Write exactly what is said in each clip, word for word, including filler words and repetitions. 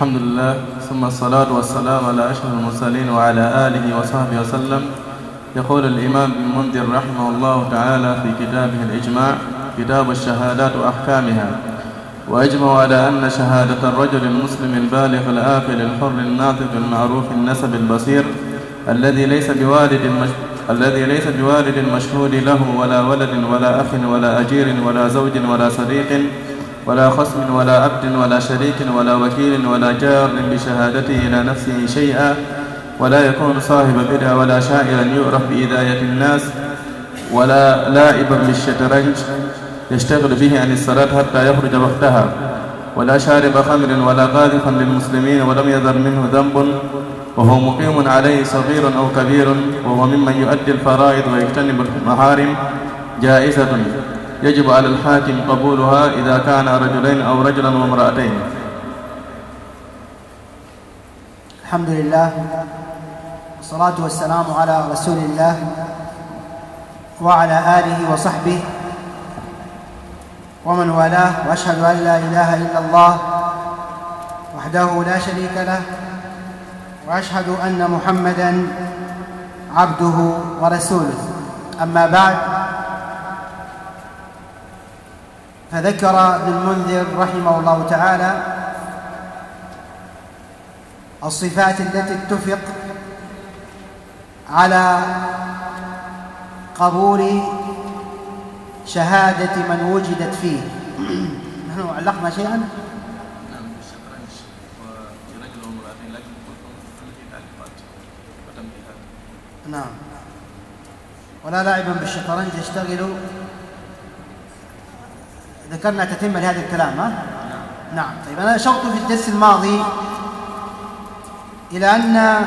الحمد لله ثم الصلاة والسلام على أشرف المرسلين وعلى آله وصحبه وسلم. يقول الإمام ابن المنذر رحمه الله تعالى في كتابه الإجماع كتاب الشهادات وأحكامها: وأجمع على أن شهادة الرجل المسلم البالغ العاقل الحر الناطق المعروف النسب البصير الذي ليس بوالد مش... الذي ليس بوالد مشهود له ولا ولد ولا أخ ولا أجير ولا زوج ولا صديق ولا خصم ولا عبد ولا شريك ولا وكيل ولا جار بشهادته إلى نفسه شيئا، ولا يكون صاحب بدعة ولا شاعرا يعرف بإذاية الناس، ولا لاعبا بالشطرنج يشتغل به عن الصلاة حتى يخرج وقتها، ولا شارب خمر ولا قاذفا للمسلمين ولم يذر منه ذنب وهو مقيم عليه صغير أو كبير، وهو ممن يؤدي الفرائض ويجتنب المحارم، جائزة يجب على الحاكم قبولها إذا كان رجلين أو رجلا وامرأتين. الحمد لله والصلاة والسلام على رسول الله وعلى آله وصحبه ومن والاه، وأشهد أن لا إله إلا الله وحده لا شريك له، وأشهد أن محمدًا عبده ورسوله. أما بعد، فذكر ابن المنذر رحمه الله تعالى الصفات التي اتفق على قبول شهادة من وجدت فيه. نحن علقنا شيئا؟ نعم، بالشطرنج وفي رجل وامرأتين، لكن كلهم في تعليقات وتنبيهات. نعم، ولا لاعبا بالشطرنج يشتغل. ذكرنا تتم لهذا الكلام. ها؟ نعم. طيب، أنا أشرت في الدرس الماضي إلى أن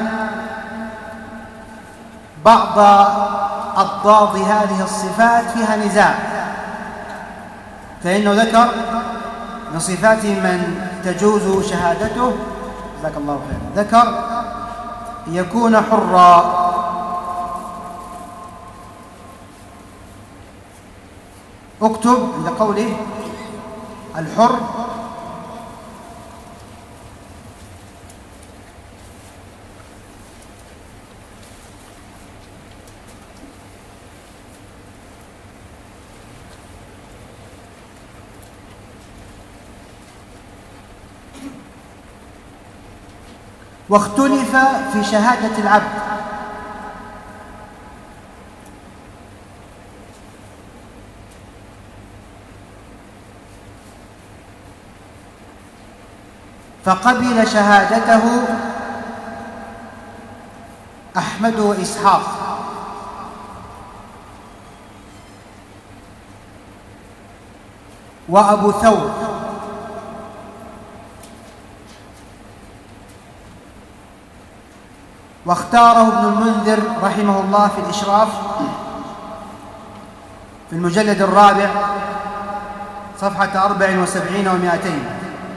بعض أضداد هذه الصفات فيها نزاع، فإنه ذكر من صفات من تجوز شهادته، جزاك الله خير، ذكر يكون حرا، اكتب عند قوله الحر واختلف في شهادة العبد، فقبل شهادته أحمد وإسحاق، وأبو ثور، واختاره ابن المنذر رحمه الله في الإشراف في المجلد الرابع صفحة أربع وسبعين ومائتين.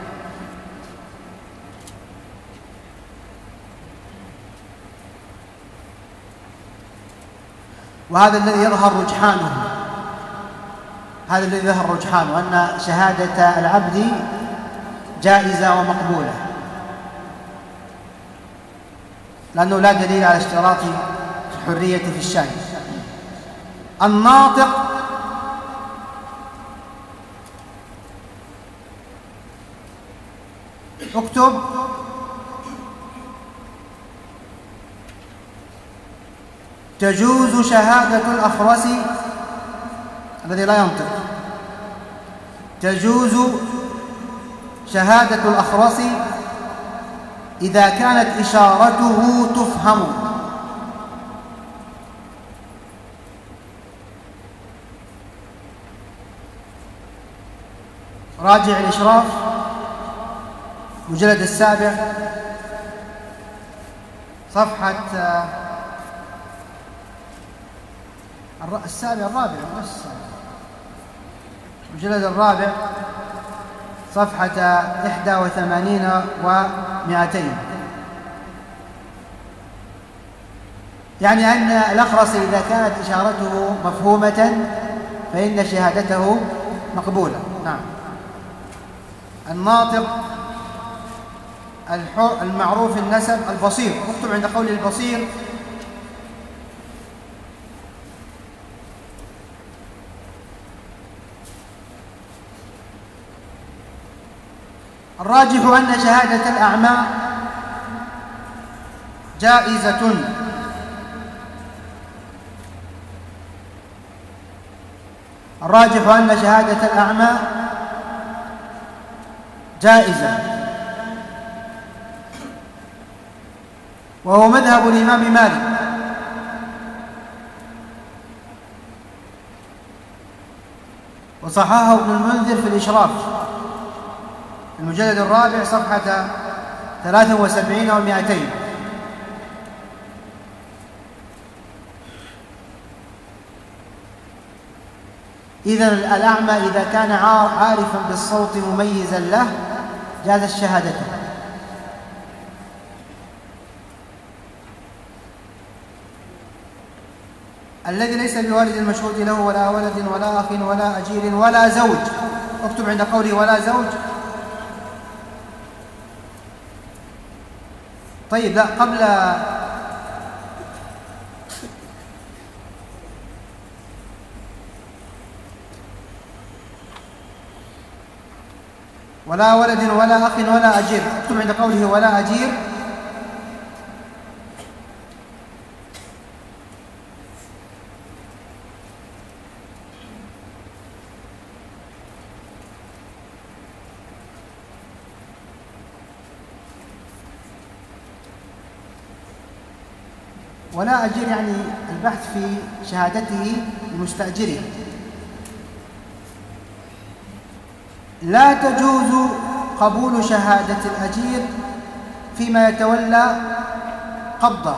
وهذا الذي يظهر رجحانه هذا الذي يظهر رجحانه أن شهادة العبد جائزة ومقبولة، لأنه لا دليل على اشتراط الحرية في الشاهد. الناطق اكتب تجوز شهادة الأخرس الذي لا ينطق، تجوز شهادة الأخرس إذا كانت إشارته تفهم. راجع الإشراف مجلد السابع صفحة السابع الرابع بس مجلد الرابع صفحة إحدى وثمانين ومائتين. يعني أن الأخرس إذا كانت إشارته مفهومة فإن شهادته مقبولة. نعم. الناطق المعروف النسب البصير. اكتب عند قول البصير الراجح أن شهادة الأعمى جائزة. الراجح أن شهادة الأعمى جائزة، وهو مذهب الإمام مالك. وصححه ابن المنذر في الإشراف المجلد الرابع صفحة ثلاثة وسبعين ومائتين. إذن الأعمى إذا كان عارفا بالصوت مميزا له جاز الشهادة. الذي ليس بوالد المشهود له ولا ولد ولا أخ ولا أجير ولا زوج. اكتب عند قوله ولا زوج. طيب، لا، قبل ولا ولد ولا أخ ولا أجير، اكتب عند قوله ولا أجير. ولا أجير يعني البحث في شهادته لمستأجره. لا تجوز قبول شهادة الأجير فيما يتولى قبضه.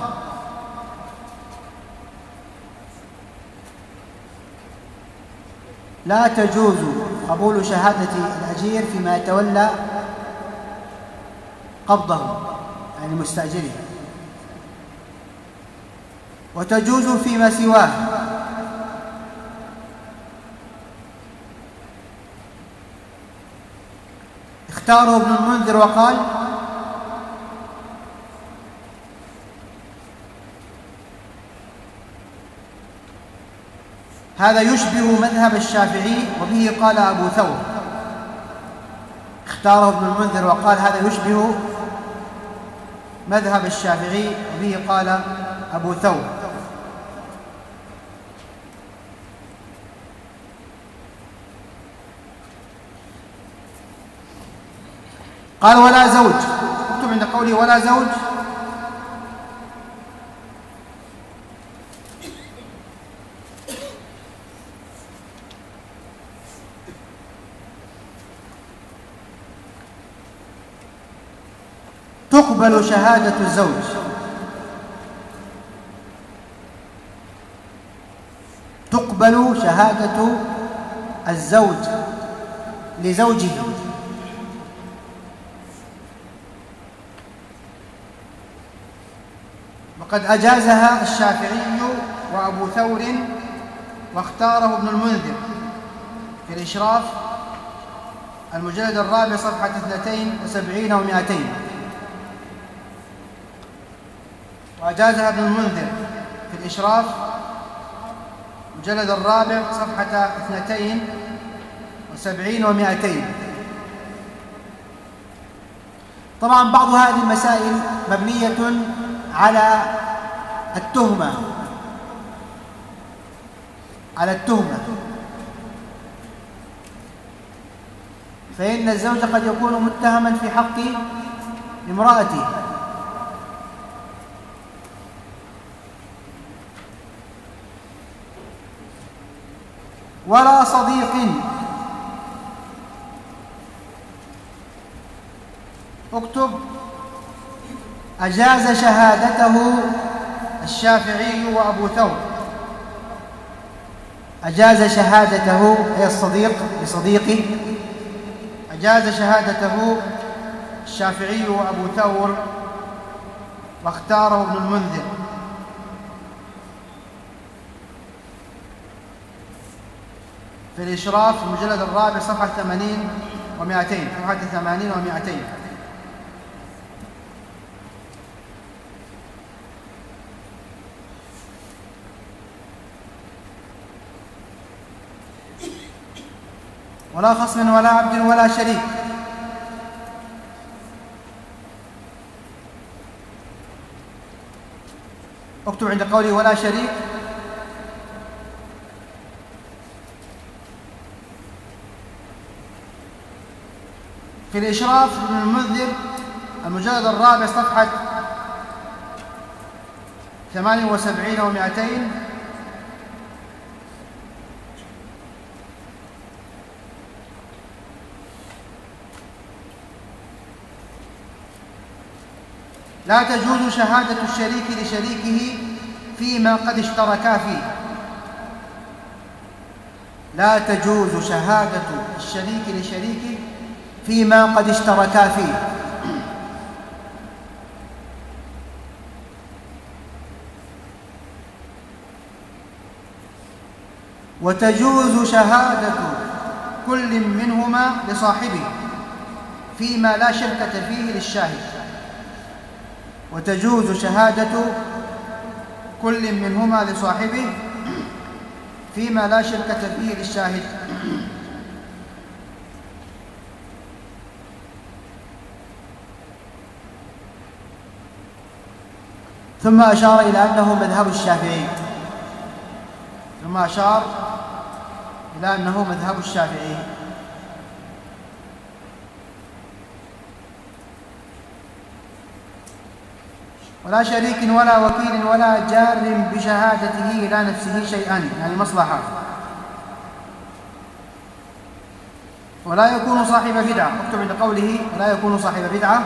لا تجوز قبول شهادة الأجير فيما يتولى قبضه يعني مستأجره، وتجوز فيما سواه. اختاره ابن المنذر وقال هذا يشبه مذهب الشافعي وبه قال أبو ثور. اختاره ابن المنذر وقال هذا يشبه مذهب الشافعي وبه قال أبو ثور. قال ولا زوج، اكتب عند قوله ولا زوج. تقبل شهادة الزوج. تقبل شهادة الزوج لزوجه، وقد أجازها الشافعي وأبو ثور واختاره ابن المنذر في الإشراف المجلد الرابع صفحة اثنتين وسبعين ومائتين. وأجازها ابن المنذر في الإشراف المجلد الرابع صفحة اثنتين وسبعين ومائتين. طبعا بعض هذه المسائل مبنية على التهمة على التهمة فإن الزوج قد يكون متهما في حق امرأته، ولا صديق. اكتب أجاز شهادته الشافعي وأبو ثور. أجاز شهادته أي الصديق لصديقه، أجاز شهادته الشافعي وأبو ثور واختاره ابن المنذر. في الإشراف المجلد الرابع صفحة ثمانين ومائتين صفحة ثمانين ومائتين. ولا خصم ولا عبد ولا شريك. اكتب عند قولي ولا شريك في الإشراف ابن المنذر المجلد الرابع صفحة ثمانية وسبعين ومائتين لا تجوز شهادة الشريك لشريكه فيما قد اشتركا فيه. لا تجوز شهادة الشريك لشريكه فيما قد اشتركا فيه. وتجوز شهادة كل منهما لصاحبه فيما لا شركة فيه للشاهد. وتجوز شهادة كل منهما لصاحبه فيما لا شركة فيه للشاهد. ثم أشار إلى أنه مذهب الشافعي ثم أشار إلى أنه مذهب الشافعي ولا شريك ولا وكيل ولا جار بشهادته إلى نفسه شيئا، يعني مصلحة. ولا يكون صاحب بدعة. اكتب عند قوله ولا يكون صاحب بدعة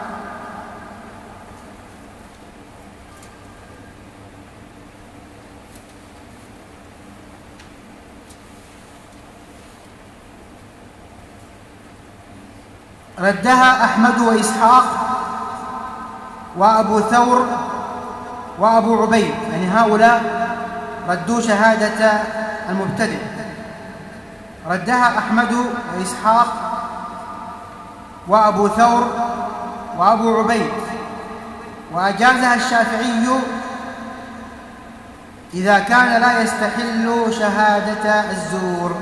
ردها أحمد وإسحاق وأبو ثور وأبو عبيد، يعني هؤلاء ردوا شهادة المبتدع. ردها أحمد وإسحاق وأبو ثور وأبو عبيد، وأجازها الشافعي إذا كان لا يستحل شهادة الزور.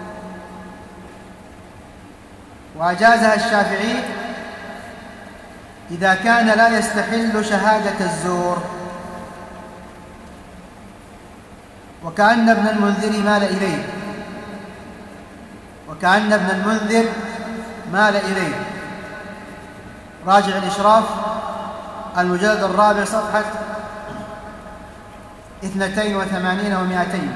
وأجازها الشافعي إذا كان لا يستحل شهادة الزور. وكأن ابن المنذر مال إليه وكأن ابن المنذر مال إليه راجع الإشراف المجلد الرابع صفحة اثنتين وثمانين ومائتين.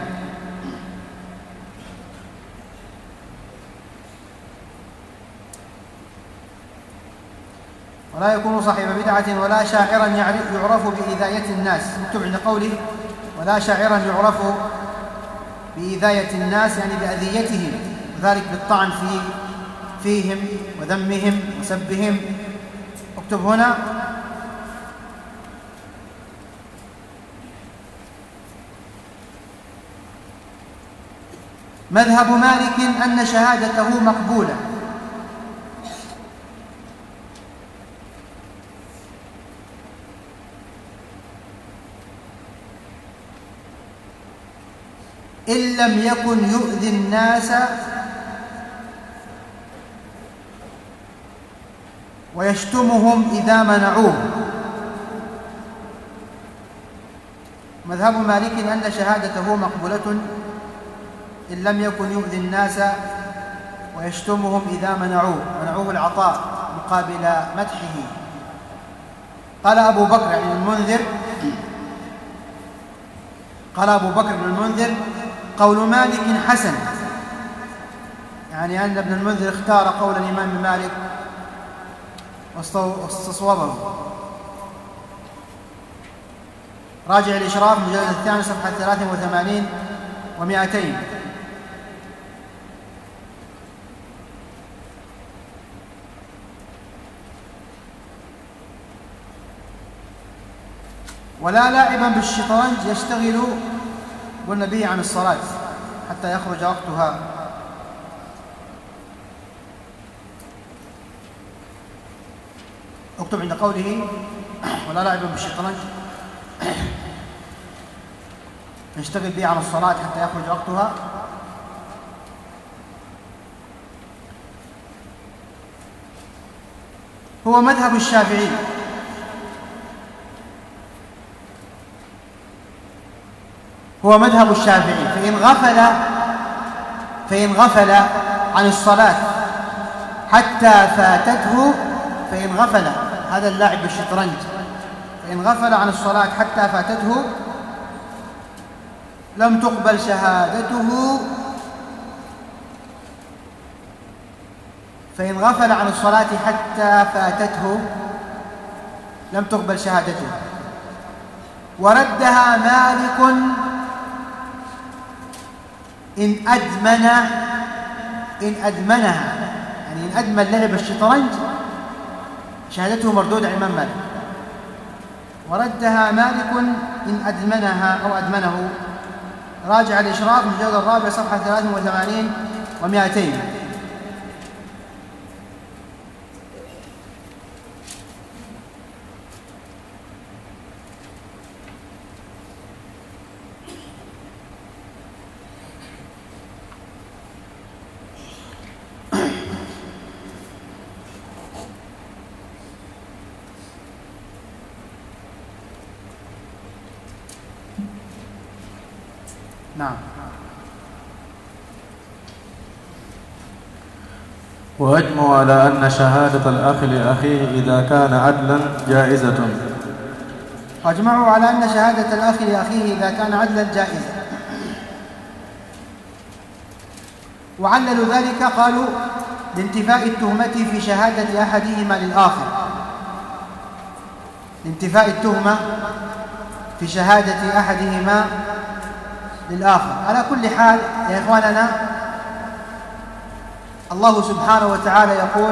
ولا يكون صاحب بدعة ولا شاعرا يعرف بإذاية الناس. اكتب عند قوله ولا شاعرا يعرف بإذاية الناس، يعني بأذيتهم، وذلك بالطعن في فيهم وذمهم وسبهم. اكتب هنا مذهب مالك أن شهادته مقبولة إن لم يكن يؤذي الناس ويشتمهم إذا منعوه. مذهب مالك أن شهادته مقبولة إن لم يكن يؤذي الناس ويشتمهم إذا منعوه منعوه العطاء مقابل مدحه. قال أبو بكر يعني المنذر قال أبو بكر بن المنذر قول مالك حسن، يعني أن ابن المنذر اختار قول الإمام مالك واستصوبه. راجع الإشراف مجلد الثاني صفحة ثلاث وثمانين ومائتين. ولا لاعبا بالشطرنج يشتغل والنبي عن الصلاة حتى يخرج وقتها. اكتب عند قوله ولا لاعبا بالشطرنج يشتغل به عن الصلاة حتى يخرج وقتها. هو مذهب الشافعي. هو مذهب الشافعي فإن غفل فإن غفل عن الصلاة حتى فاتته فإن غفل هذا اللاعب بالشطرنج فإن غفل عن الصلاة حتى فاتته لم تقبل شهادته. فإن غفل عن الصلاة حتى فاتته لم تقبل شهادته. وردها مالك إن أدمن إن أدمنها، يعني إن أدمن لعب الشطرنج شهادته مردودة على الإمام مالك. وردها مالك إن أدمنها أو أدمنه. راجع الإشراف الجلد الرابع صفحة ثلاث وثمانين ومائتين. نعم. وأجمعوا على أن شهادة الأخ لأخيه إذا كان عدلا جائزة. وأجمعوا على أن شهادة الأخ لأخيه إذا كان عدلا جائزة. وعللوا ذلك قالوا لانتفاء التهمة في شهادة أحدهما للآخر، لانتفاء التهمة في شهادة أحدهما للآخر. على كل حال يا إخواننا، الله سبحانه وتعالى يقول: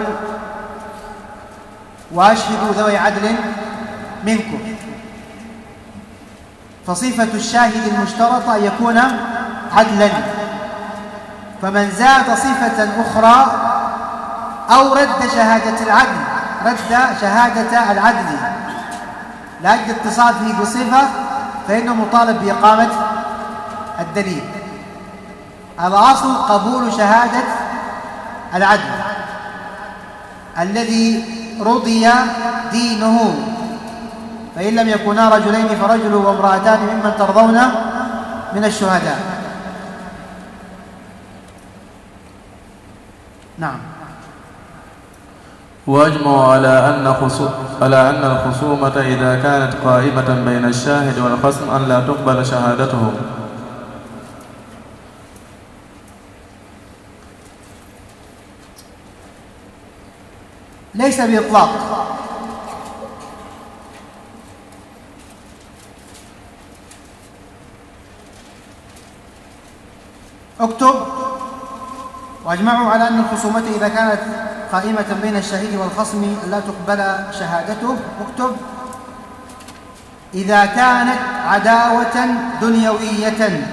وأشهدوا ذوي عدل منكم. فصفة الشاهد المشترطة أن يكون عدلا، فمن زاد صفة أخرى أو رد شهادة العدل رد شهادة العدل لأجل اتصافه بصفة فإنه مطالب بإقامة الدليل. الأصل قبول شهادة العدل الذي رضي دينه، فإن لم يكونا رجلين فرجل وامرأتان ممن ترضون من الشهداء. نعم. وأجمعوا على أن خصو... على أن الخصومة إذا كانت قائمة بين الشاهد والخصم أن لا تقبل شهادته. ليس بإطلاق، اكتب: واجمعوا على أن الخصومة إذا كانت قائمة بين الشهيد والخصم لا تقبل شهادته. اكتب: إذا كانت عداوة دنيوية،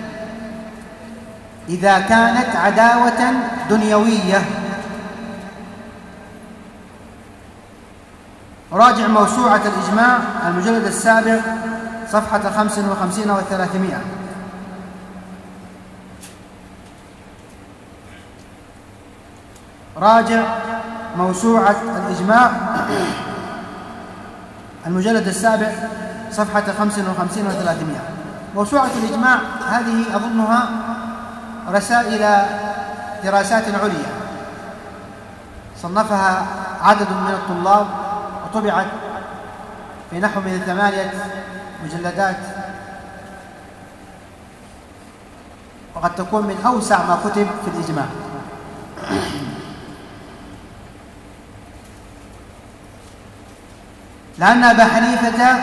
إذا كانت عداوة دنيوية. راجع موسوعة الإجماع المجلد السابع صفحة خمس وخمسين وثلاثمائة. راجع موسوعة الإجماع المجلد السابع صفحة خمس وخمسين وثلاثمائة. موسوعة الإجماع هذه أظنها رسائل دراسات عليا صنفها عدد من الطلاب وطبعت في نحو من ثمانية مجلدات، وقد تكون من أوسع ما كتب في الإجماع. لأن أبا حنيفة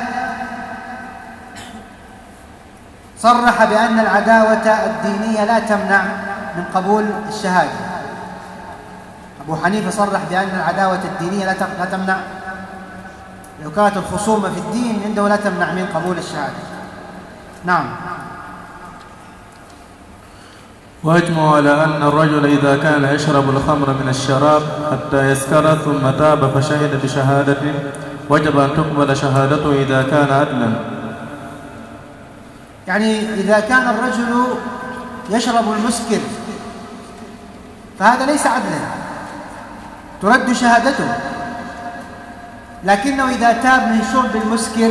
صرح بأن العداوة الدينية لا تمنع من قبول الشهادة. أبو حنيفة صرح بأن العداوة الدينية لا تمنع، لو كانت الخصومة في الدين عنده لا تمنع من قبول الشهادة. نعم. وأجمعوا على أن الرجل إذا كان يشرب الخمر من الشراب حتى يسكر ثم تاب فشهد بشهادته وجب أن تقبل شهادته إذا كان عدلا. يعني إذا كان الرجل يشرب المسكر فهذا ليس عدلا، ترد شهادته. لكنه إذا تاب من شرب المسكر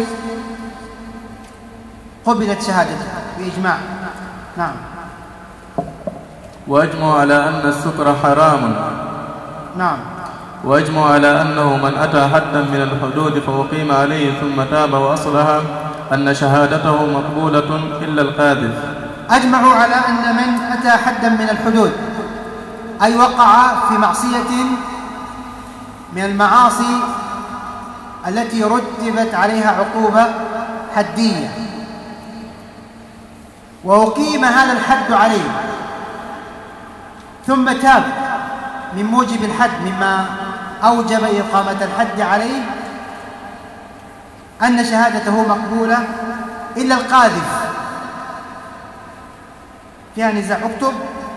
قبلت شهادته بإجماع. نعم. وأجمع على أن السكر حرام. نعم. وأجمع على أنه من أتى حدا من الحدود فأقيم عليه ثم تاب وأصلح أن شهادته مقبولة إلا القاذف. أجمعوا على أن من أتى حدا من الحدود أي وقع في معصية من المعاصي التي رتبت عليها عقوبة حدية وأقيم هذا الحد عليه ثم تاب من موجب الحد مما أوجب إقامة الحد عليه أن شهادته مقبولة إلا القاذف. فيها نزاع. اكتب.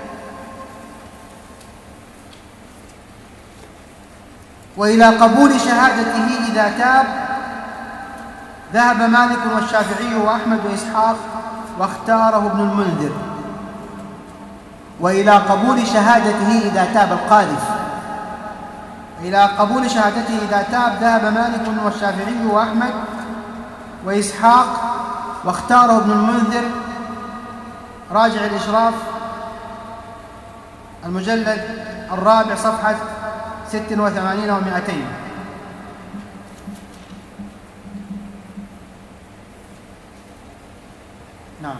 وإلى قبول شهادته إذا تاب ذهب مالك والشافعي وأحمد وإسحاق واختاره ابن المنذر. وإلى قبول شهادته إذا تاب القاذف إلى قبول شهادته إذا تاب ذهب مالك والشافعي وأحمد وإسحاق واختاره ابن المنذر. راجع الإشراف المجلد الرابع صفحة ست وثمانين ومائتين. نعم.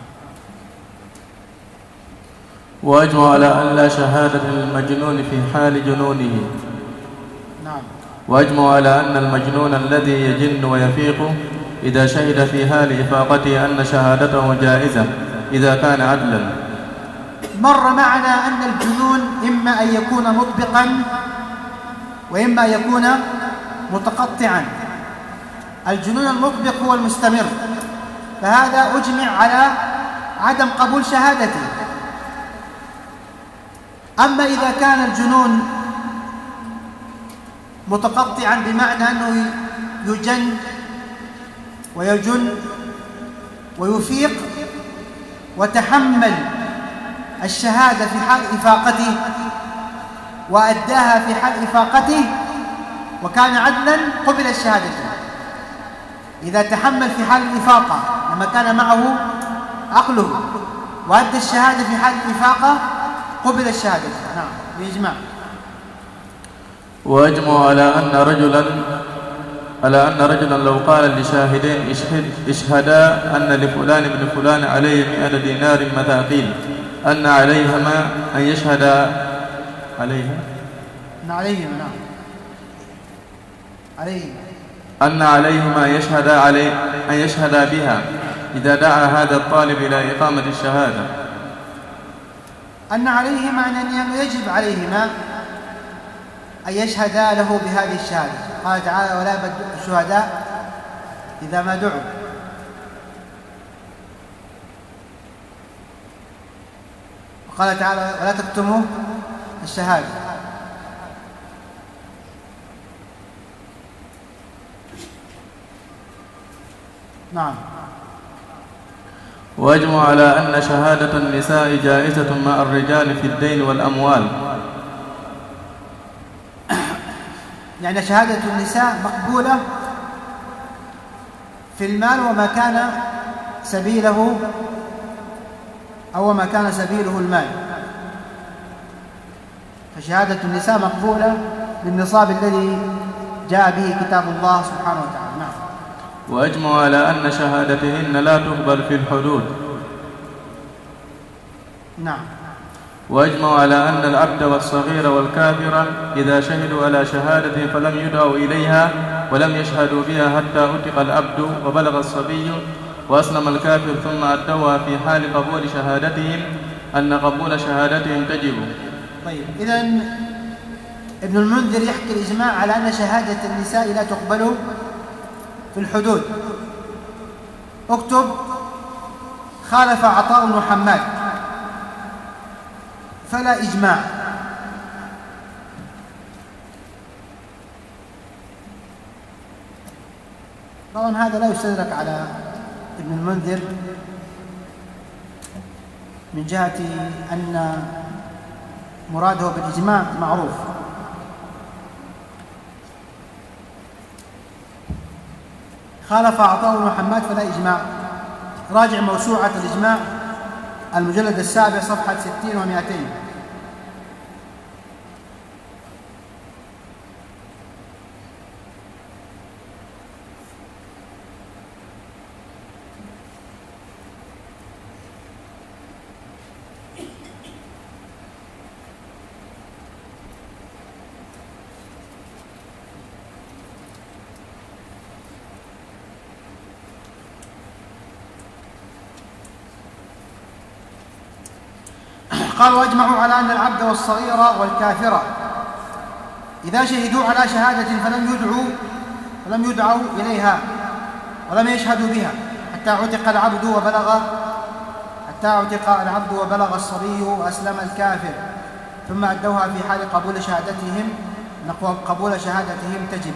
وأجمع على أن لا شهادة للمجنون في حال جنونه. نعم. وأجمع على أن المجنون الذي يجن ويفيق إذا شهد في حال إفاقته أن شهادته جائزة إذا كان عدلا. مر معنا أن الجنون إما أن يكون مطبقا وإما أن يكون متقطعا. الجنون المطبق هو المستمر، فهذا أجمع على عدم قبول شهادته. أما إذا كان الجنون متقطعا بمعنى أنه يجن ويجن ويفيق وتحمل الشهادة في حال إفاقته وأداها في حال إفاقته وكان عدلا قبل الشهادة. إذا تحمل في حال الإفاقة لما كان معه عقله وأدى الشهادة في حال الإفاقة قبل الشهادة. نعم بإجماع. وأجمع على أن رجلا على أن رجلا لو قال لشاهدين اشهد اشهدا أن لفلان بن فلان عليه مئة دينار مثاقيل أن عليهما أن يشهدا عليها أن عليهما نعم عليهما أن عليهما يشهد علي أن يشهدا بها إذا دعا هذا الطالب إلى إقامة الشهادة. أن عليهما أن يجب عليهما أن يشهدا له بهذه الشهادة. قال تعالى ولا يبدأ الشهداء إذا ما دعوا. وقال تعالى ولا تكتموا الشهادة. نعم. وأجمع على أن شهادة النساء جائزة مع الرجال في الدين والأموال. يعني شهادة النساء مقبولة في المال وما كان سبيله أو ما كان سبيله المال. فشهادة النساء مقبولة بالنصاب الذي جاء به كتاب الله سبحانه وتعالى. نعم. وأجمع على أن شهادتهن لا تقبل في الحدود. نعم. وأجمع على أن العبد والصغير والكافر إذا شهدوا على شهادة فلم يدعوا إليها ولم يشهدوا بها حتى أتق العبد وبلغ الصبي وأسلم الكافر ثم أدوها في حال قبول شهادتهم أن قبول شهادتهم تجب. طيب إذن ابن المنذر يحكي الإجماع على أن شهادة النساء لا تقبل في الحدود. اكتب خالف عطاء بن حماد فلا إجماع. طبعا هذا لا يستدرك على ابن المنذر من جهة أن مراده بالإجماع معروف. خالف عطاء بن حماد فلا إجماع. راجع موسوعة الإجماع المجلد السابع صفحة ستين ومائتين. قالوا أجمعوا على أن العبد والصغير والكافر إذا شهدوا على شهادة فلم يدعوا فلم يدعوا إليها ولم يشهدوا بها حتى عتق العبد وبلغ حتى عتق العبد وبلغ الصبي وأسلم الكافر ثم أدوها في حال قبول شهادتهم نقول قبول شهادتهم تجب.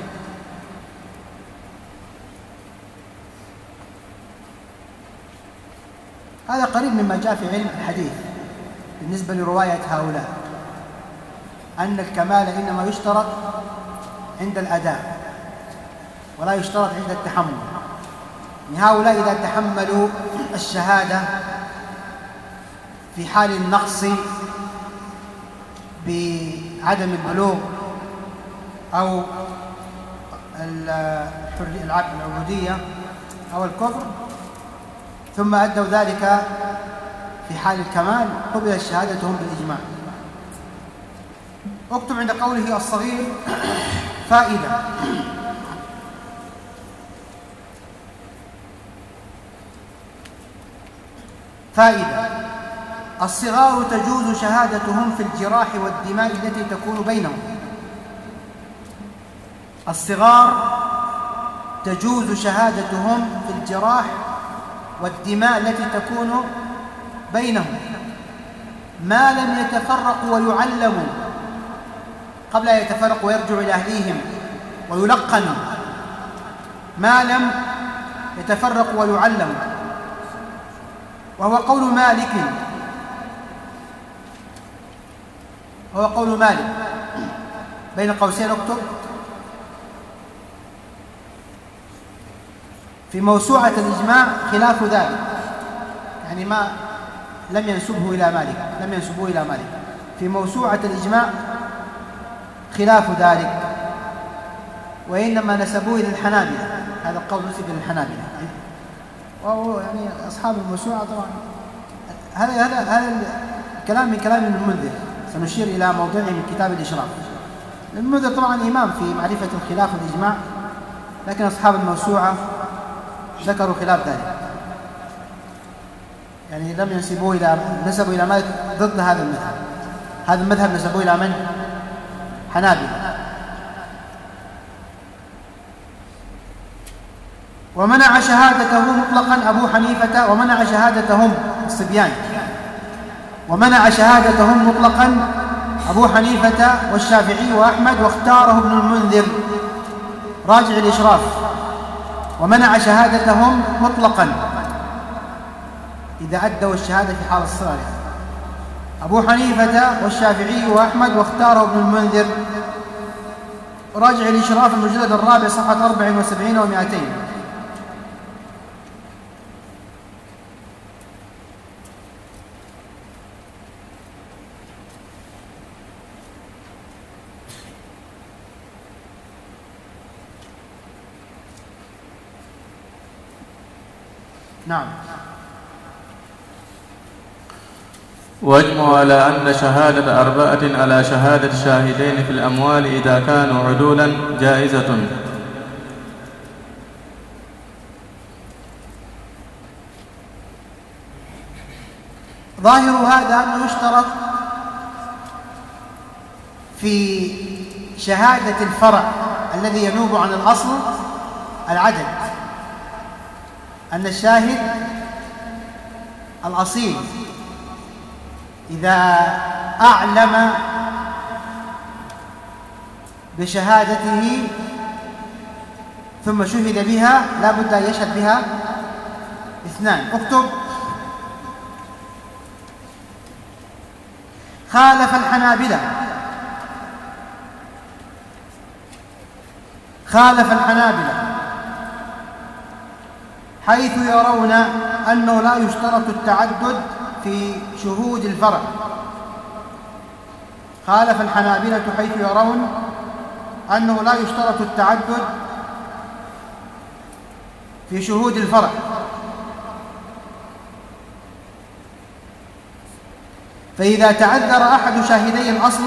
هذا قريب مما جاء في علم الحديث بالنسبة لرواية هؤلاء، أن الكمال إنما يشترط عند الأداء ولا يشترط عند التحمل. يعني هؤلاء إذا تحملوا الشهادة في حال النقص بعدم البلوغ أو العبودية أو الكفر ثم أدوا ذلك في حال الكمال قبلت شهادتهم بالإجماع. اكتب عند قوله الصغير فائدة. فائدة: الصغار تجوز شهادتهم في الجراح والدماء التي تكون بينهم. الصغار تجوز شهادتهم في الجراح والدماء التي تكون بينهم ما لم يتفرقوا ويعلموا، قبل أن يتفرقوا ويرجعوا إلى أهليهم ويلقنوا، ما لم يتفرقوا ويعلموا، وهو قول مالك وهو قول مالك بين قوسين اكتب في موسوعة الإجماع خلاف ذلك، يعني ما لم ينسبه إلى مالك لم ينسبه إلى مالك في موسوعة الإجماع خلاف ذلك، وإنما نسبوه إلى الحنابلة. هذا القول نسب إلى الحنابلة، وهو يعني أصحاب الموسوعة طبعا. هذا هذا هذا الكلام من كلام ابن المنذر، سنشير إلى موضعه من كتاب الإشراف. ابن المنذر طبعا إمام في معرفة الخلاف والإجماع، لكن أصحاب الموسوعة ذكروا خلاف ذلك، يعني لم ينسبوه إلى نسبوا إلى مالك ضد هذا المذهب. هذا المذهب نسبوه إلى من؟ حنابلة. ومنع شهادته مطلقا أبو حنيفة ومنع شهادتهم الصبيان ومنع شهادتهم مطلقا أبو حنيفة والشافعي وأحمد، واختاره ابن المنذر راجع الإشراف، ومنع شهادتهم مطلقا إذا أدوا الشهادة في حال الصغر. أبو حنيفة والشافعي وأحمد، واختاره ابن المنذر راجع الإشراف المجلد الرابع صفحة أربع وسبعين ومائتين. نعم. واجمعوا على أن شهادة أربعة على شهادة شاهدين في الأموال إذا كانوا عدولا جائزة. ظاهر هذا أنه يشترط في شهادة الفرع الذي ينوب عن الأصل العدد، أن الشاهد الأصيل إذا أعلم بشهادته ثم شهد بها لا بد أن يشهد بها اثنان. اكتب: خالف الحنابلة خالف الحنابلة حيث يرون أنه لا يشترط التعدد في شهود الفرع. خالف الحنابلة حيث يرون أنه لا يشترط التعدد في شهود الفرع. فإذا تعذر أحد شاهدي الأصل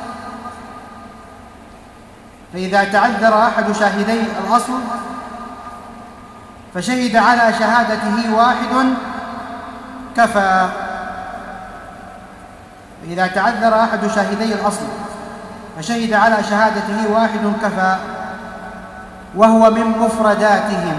فإذا تعذر أحد شاهدي الأصل فشهد على شهادته واحد كفى. إذا تعذر أحد شاهدي الأصل فشهد على شهادته واحد كفى، وهو من مفرداتهم.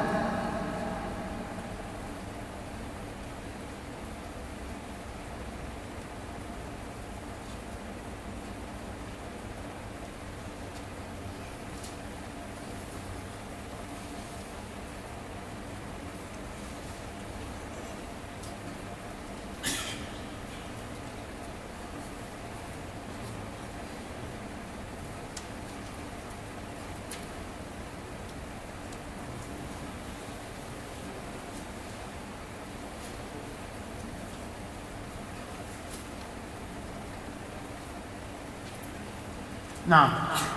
نعم،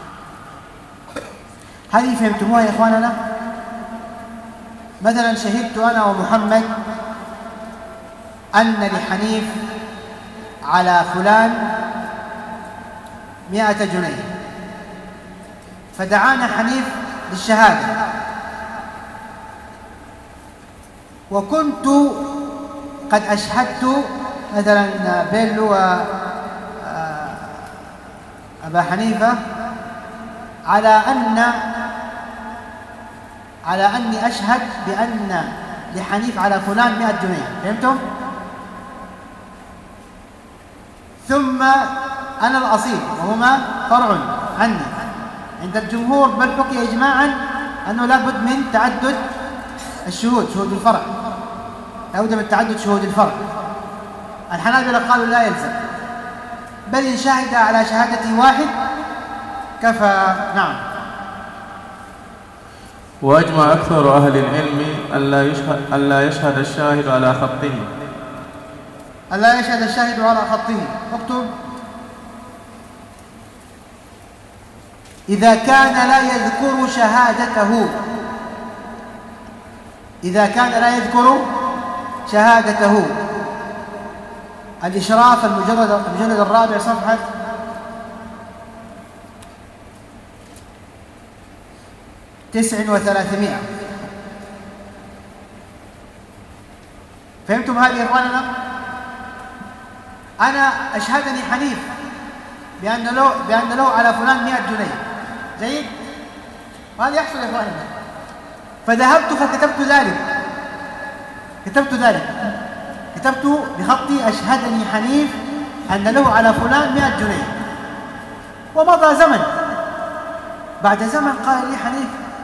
هذه فهمتموها يا إخواننا؟ مثلا شهدت أنا ومحمد أن لحنيف على فلان مئة جنيه، فدعانا حنيف للشهادة، وكنت قد أشهدت مثلا بيلو أبا حنيفة على أن على أني أشهد بأن لحنيف على فلان مئة جنيه. فهمتم؟ ثم أنا الأصيل وهما فرع عني عند الجمهور، بل حكي إجماعا أنه لا بد من تعدد الشهود، شهود الفرع لا بد من تعدد شهود الفرع. الحنابلة قالوا لا يلزم، بل إن شهد على شهادة واحد كفى. نعم. وأجمع أكثر أهل العلم ألا يشهد, ألا يشهد الشاهد على خطه. ألا يشهد الشاهد على خطه. اكتب: إذا كان لا يذكر شهادته إذا كان لا يذكر شهادته. الإشراف المجلد المجلد الرابع صفحة تسع وثلاثمائة. فهمتم هذه يا إخواننا؟ أنا أشهدني حنيف بأن له بأن له على فلان مئة جنيه. جيد؟ وهذا يحصل يا إخواننا. فذهبت فكتبت ذلك كتبت ذلك كتبت بخطي: أشهدني حنيف أن له على فلان مئة جنيه. ومضى زمن، بعد زمن قال لي حنيف: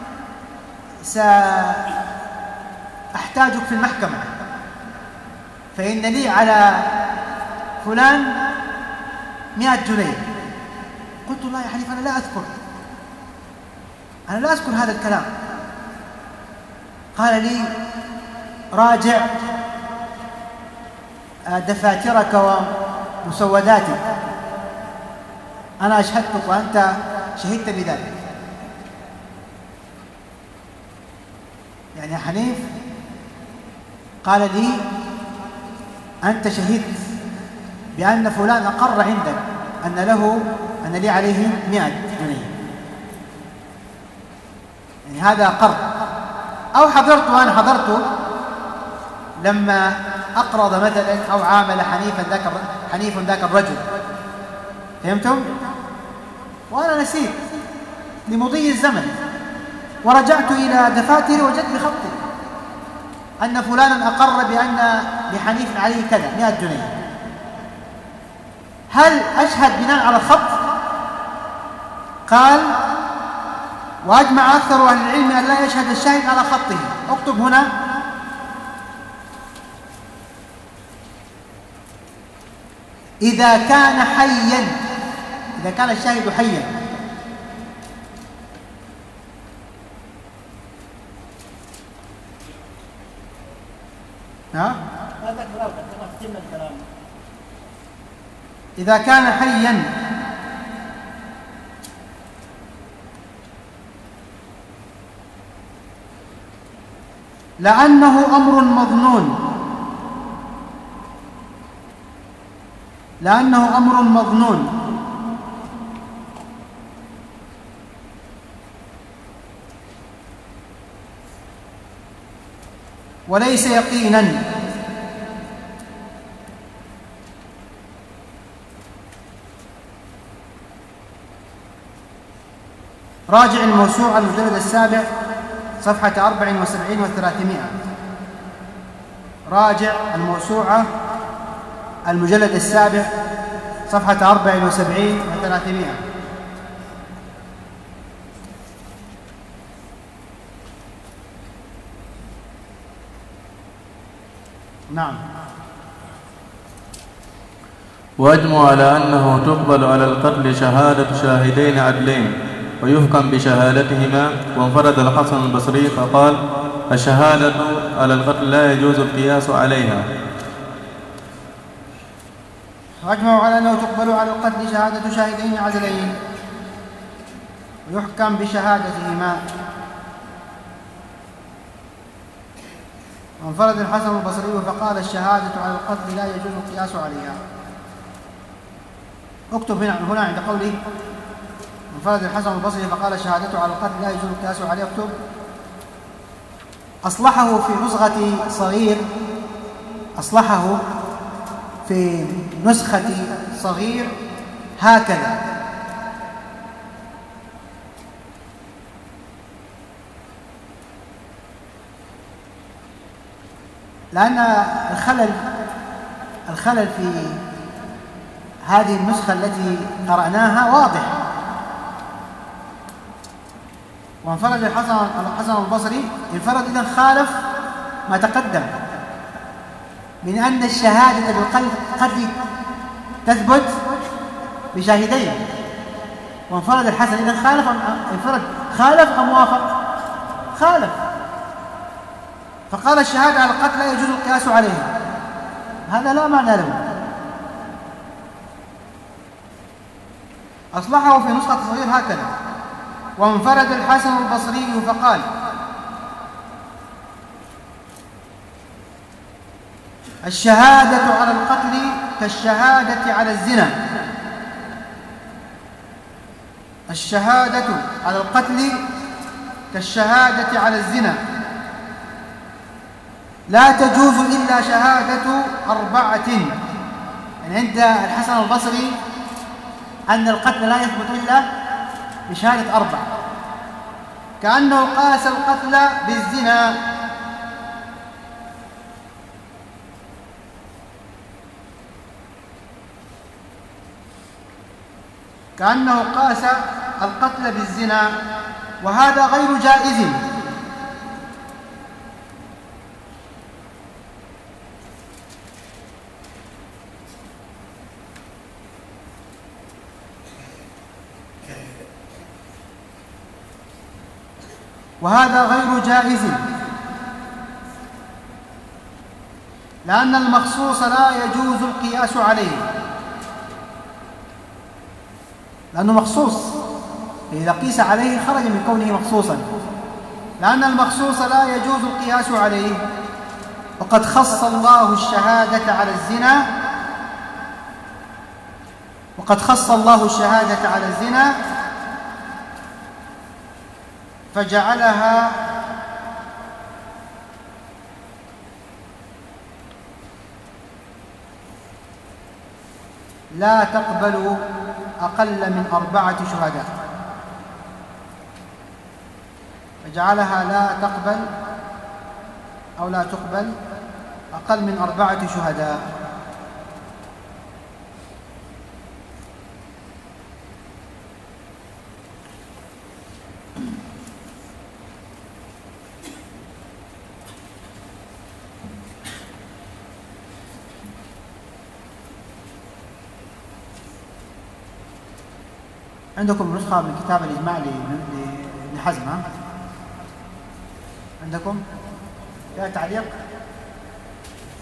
سأحتاجك في المحكمة، فإن لي على فلان مئة جنيه. قلت: لا يا حنيف، أنا لا أذكر أنا لا أذكر هذا الكلام. قال لي: راجع دفاترك ومسوداتك، أنا أشهدتك وأنت شهدت بذلك. يعني يا حنيف قال لي: أنت شهدت بأن فلان أقر عندك أن له أن لي عليه مئة جنيه، يعني هذا أقر. أو حضرت وأنا حضرت لما أقرض مثلا أو عامل حنيفا ذاك حنيف ذاك الرجل. فهمتم؟ وأنا نسيت لمضي الزمن، ورجعت إلى دفاتري وجدت بخطي أن فلانا أقر بأن لحنيف عليه كذا مئة جنيه. هل أشهد بناء على الخط؟ قال: وأجمع أكثر أهل العلم أن لا يشهد الشاهد على خطه. اكتب هنا: إذا كان حيا إذا كان الشاهد حيا. ها؟ إذا كان حيا لأنه أمر مظنون لأنه أمر مظنون وليس يقينا، راجع الموسوعة المجلد السابع صفحة أربع وسبعين وثلاثمائة. راجع الموسوعة المجلد السابع صفحة أربع وسبعين وثلاثمائة. نعم. وأجمع على أنه تقبل على القتل شهادة شاهدين عدلين ويحكم بشهادتهما. وانفرد الحسن البصري فقال: الشهادة على القتل لا يجوز القياس عليها. وأجمع على أنه تقبل على القتل شهادة شاهدين عدلين ويحكم بشهادتهما. وانفرد الحسن البصري فقال: الشهادة على القتل لا يجوز القياس عليها. اكتب هنا, هنا عند قوله انفرد الحسن البصري فقال: الشهادة على القتل لا يجوز القياس عليها. اكتب أصلحه في نسخة صغير أصلحه في نسخة صغير هكذا: لأن الخلل الخلل في هذه النسخة التي قرأناها واضح. وانفرد الحسن الحسن البصري انفرد إذن خالف ما تقدم من أن الشهادة بالقتل تثبت بشاهدين. وانفرد الحسن إذن خالف انفرد خالف أم وافق؟ خالف، فقال: الشهادة على القتل لا يجوز القياس عليها. هذا لا معنى له. أصلحه في نسخة صغير هكذا: وانفرد الحسن البصري فقال: الشهادة على القتل كالشهادة على الزنا. الشهادة على القتل كالشهادة على الزنا لا تجوز إلا شهادة أربعة. يعني عند الحسن البصري أن القتل لا يثبت إلا بشهادة أربعة، كأنه قاس القتل بالزنا. كأنه قاس القتل بالزنا، وهذا غير جائز. وهذا غير جائز لأن المخصوص لا يجوز القياس عليه، لأنه مخصوص، إذا قيس عليه خرج من كونه مخصوصا. لأن المخصوص لا يجوز القياس عليه، وقد خص الله الشهادة على الزنا وقد خص الله الشهادة على الزنا فجعلها لا تقبل أقل من أربعة شهداء. فجعلها لا تقبل أو لا تقبل أقل من أربعة شهداء. عندكم نسخة من كتاب الإجماع لابن حزم؟ ها؟ عندكم؟ فيها تعليق؟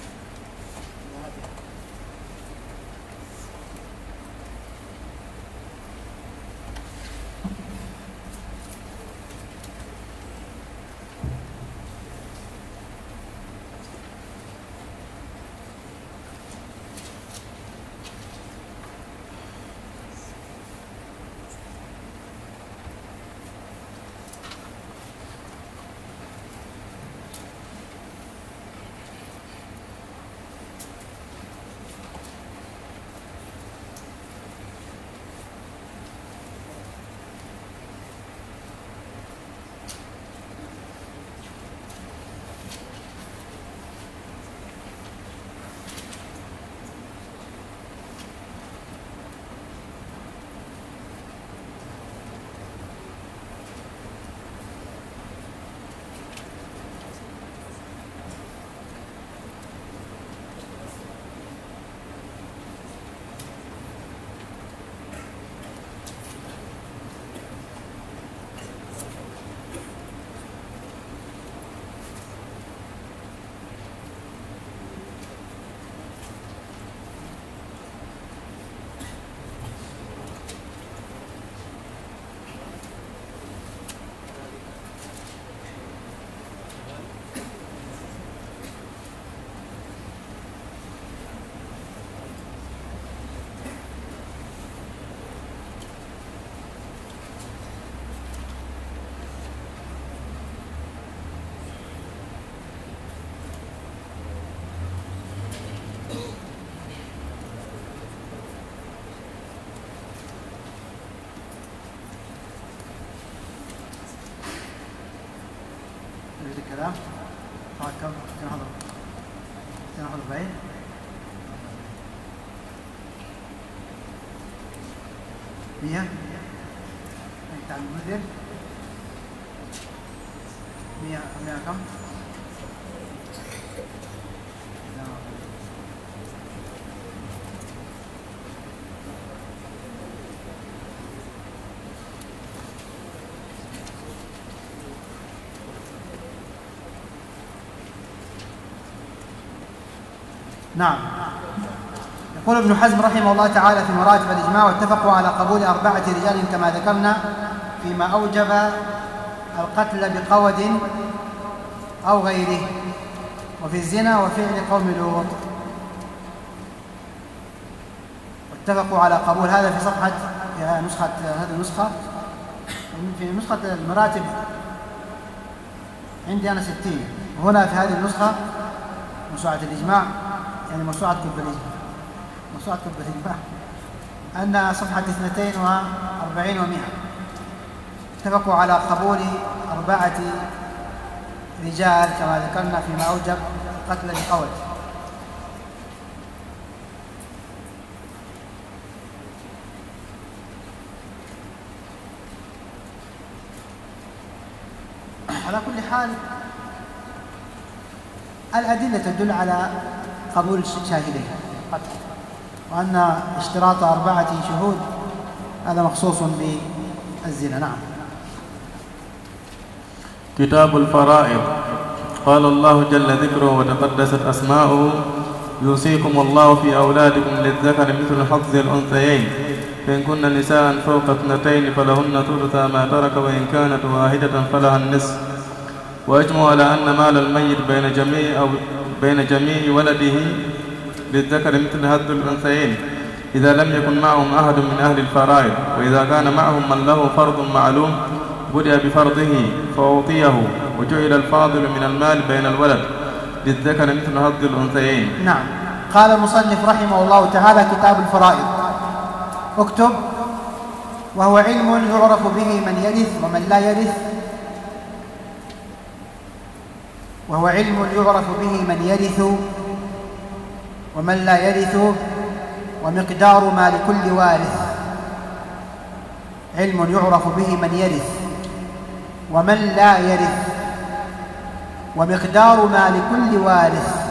ناخذ أربعين مية بتاع المدير مية مية كم؟ نعم. يقول ابن حزم رحمه الله تعالى في مراتب الإجماع: واتفقوا على قبول أربعة رجال كما ذكرنا فيما أوجب القتل بقود أو غيره، وفي الزنا وفعل قوم لوط. واتفقوا على قبول هذا في صفحة في نسخة هذه النسخة في نسخة المراتب عندي أنا ستين، وهنا في هذه النسخة موسوعة الإجماع يعني موسوعة كتب الإجماع موسوعة كتب الإجماع أن صفحة اثنتين وأربعين ومئة. اتفقوا على قبول أربعة رجال كما ذكرنا فيما أوجب قتل بقول. على كل حال الأدلة تدل على قبول الشاهدين، وأن اشتراط أربعة شهود هذا مخصوص بالزنا. نعم. كتاب الفرائض. قال الله جل ذكره وتقدست أسماؤه: يوصيكم الله في أولادكم للذكر مثل حظ الأنثيين، فإن كن نساء فوق اثنتين فلهن ثلث ما ترك، وإن كانت واحدة فلها النصف. وأجمعوا على أن مال الميت بين جميع أو بين جميع ولده للذكر مثل حظ الأنثيين إذا لم يكن معهم أحد من أهل الفرائض، وإذا كان معهم من له فرض معلوم بدأ بفرضه فأعطيه، وجعل الفاضل من المال بين الولد للذكر مثل حظ الأنثيين. نعم. قال المصنف رحمه الله تعالى: كتاب الفرائض. اكتب: وهو علم يعرف به من يرث ومن لا يرث وهو علم يعرف به من يرث ومن لا يرث ومقدار ما لكل وارث. علم يعرف به من يرث ومن لا يرث ومقدار ما لكل وارث.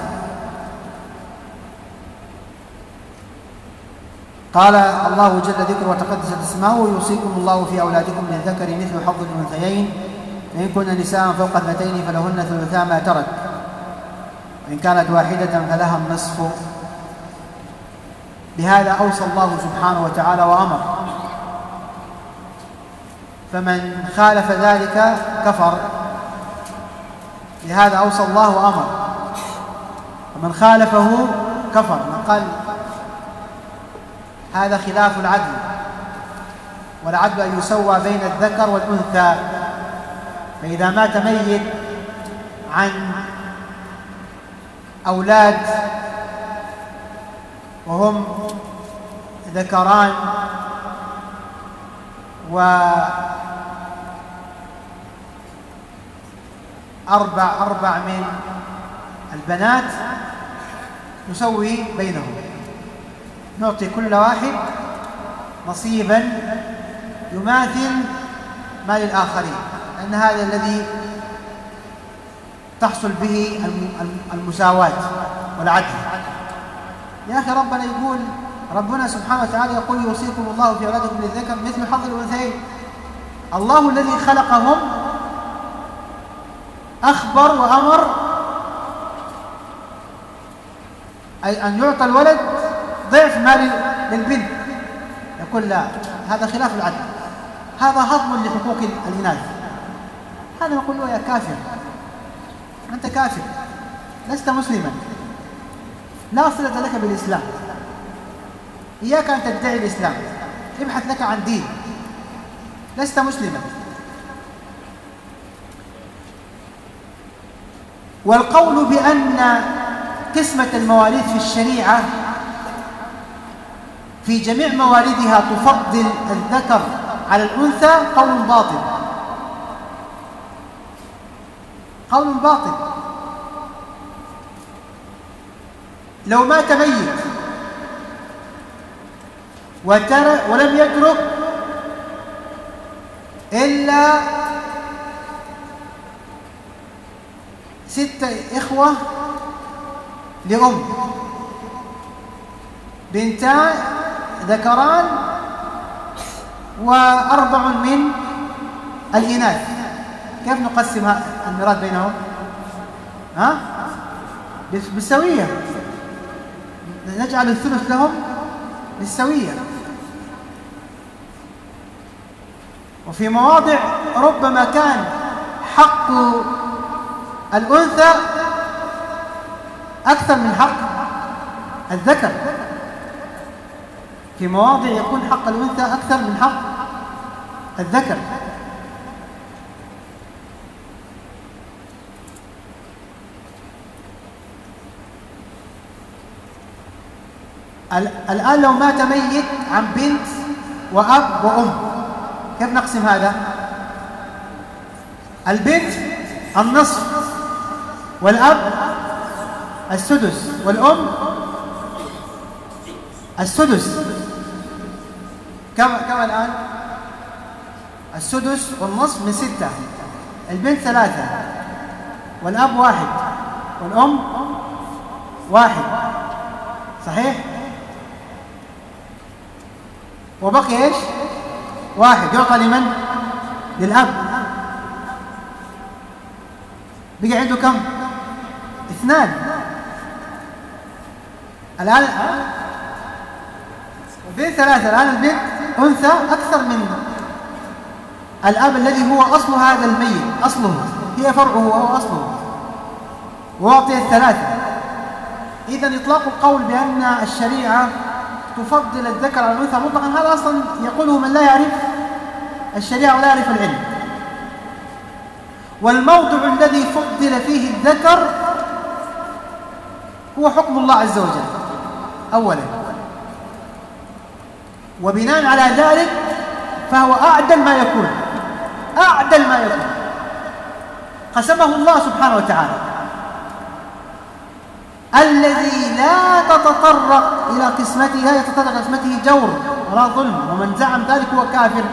قال الله جل ذكره وتقدست اسماؤه: يوصيكم الله في أولادكم للذكر مثل حظ الأنثيين، فإن كن نساء فوق اثنتين فلهن ثلثا ما ترك، وإن كانت واحدة فلها النصف. بهذا أوصى الله سبحانه وتعالى وأمر، فمن خالف ذلك كفر. لهذا أوصى الله وأمر، ومن خالفه كفر. من قال هذا خلاف العدل، والعدل أن يسوى بين الذكر والأنثى. فإذا مات ميت عن أولاد وهم ذكران وأربع أربع من البنات نسوي بينهم، نعطي كل واحد نصيبا يماثل ما للآخرين، لأن هذا الذي تحصل به المساواة والعدل. يا أخي ربنا يقول ربنا سبحانه وتعالى يقول: يوصيكم الله في أولادكم للذكر مثل حظ الأنثيين. الله الذي خلقهم أخبر وأمر أي أن يعطى الولد ضعف ما للبنت. يقول لا، هذا خلاف العدل، هذا هضم لحقوق الإناث. هذا نقول له: يا كافر، أنت كافر، لست مسلما، لا صلة لك بالإسلام، إياك أن تدعي الإسلام، ابحث لك عن دين، لست مسلما. والقول بأن قسمة المواريث في الشريعة في جميع مواردها تفضل الذكر على الأنثى قول باطل، قول باطل. لو مات ميت وترك ولم يترك إلا ستة إخوة لأم، بنتان ذكران وأربع من الإناث، كيف نقسم الميراث بينهم؟ ها؟ بالسوية، نجعل الثلث لهم بالسوية. وفي مواضع ربما كان حق الأنثى أكثر من حق الذكر، في مواضع يكون حق الأنثى أكثر من حق الذكر. الآن لو مات ميت عن بنت وأب وأم، كيف نقسم هذا؟ البنت النصف والأب السدس والأم السدس. كم كم الآن؟ السدس والنصف من ستة، البنت ثلاثة والأب واحد والأم واحد، صحيح؟ وبقي ايش؟ واحد يعطى لمن؟ للأب. بقي عنده كم؟ اثنان. الآن البنت ثلاثة، الآن البنت أنثى أكثر من الأب الذي هو أصل هذا الميت، أصله هي فرعه وهو أصله، وأعطي الثلاثة. إذن إطلاق القول بأن الشريعة تفضل الذكر على الأنثى مطلقا هذا أصلا يقوله من لا يعرف الشريعة ولا يعرف العلم. والموضع الذي فضل فيه الذكر هو حكم الله عز وجل أولا، وبناء على ذلك فهو أعدل ما يكون، أعدل ما يكون قسمه الله سبحانه وتعالى، الذي لا تتطرق إلى قسمته لا يتطرق إلى قسمته جور ولا ظلم، ومن زعم ذلك هو كافر.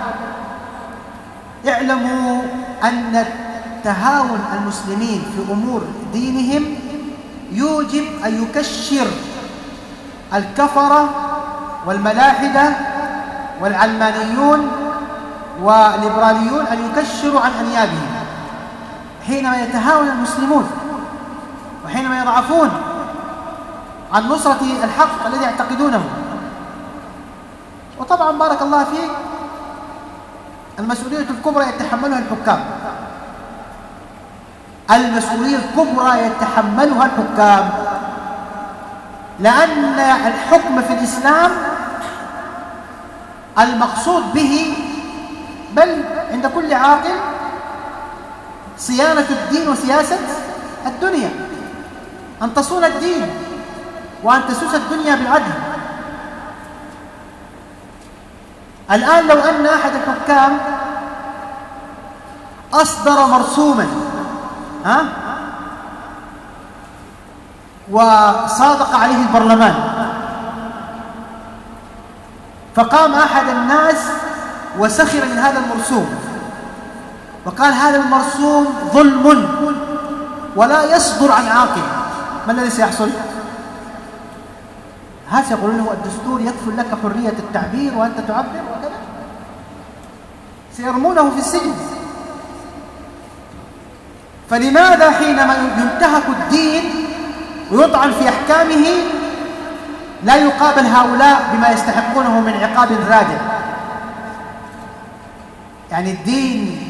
اعلموا أن تهاون المسلمين في أمور دينهم يوجب أن يكشر الكفرة والملاحدة والعلمانيون والليبراليون، أن يكشروا عن أنيابهم حينما يتهاون المسلمون وحينما يضعفون عن نصرة الحق الذي يعتقدونه. وطبعا بارك الله فيك المسؤولية الكبرى يتحملها الحكام، المسؤولية الكبرى يتحملها الحكام، لأن الحكم في الإسلام المقصود به بل عند كل عاقل صيانة الدين وسياسة الدنيا، أن تصون الدين وأن تسوس الدنيا بالعدل. الآن لو أن أحد الحكام أصدر مرسوما ها وصادق عليه البرلمان، فقام أحد الناس وسخر من هذا المرسوم وقال هذا المرسوم ظلم ولا يصدر عن عاقل، ما الذي سيحصل؟ هذا يقولون له الدستور يكفل لك حرية التعبير وأنت تعبر وكذا، سيرمونه في السجن. فلماذا حينما ينتهك الدين ويطعن في أحكامه لا يقابل هؤلاء بما يستحقونه من عقاب رادع؟ يعني الدين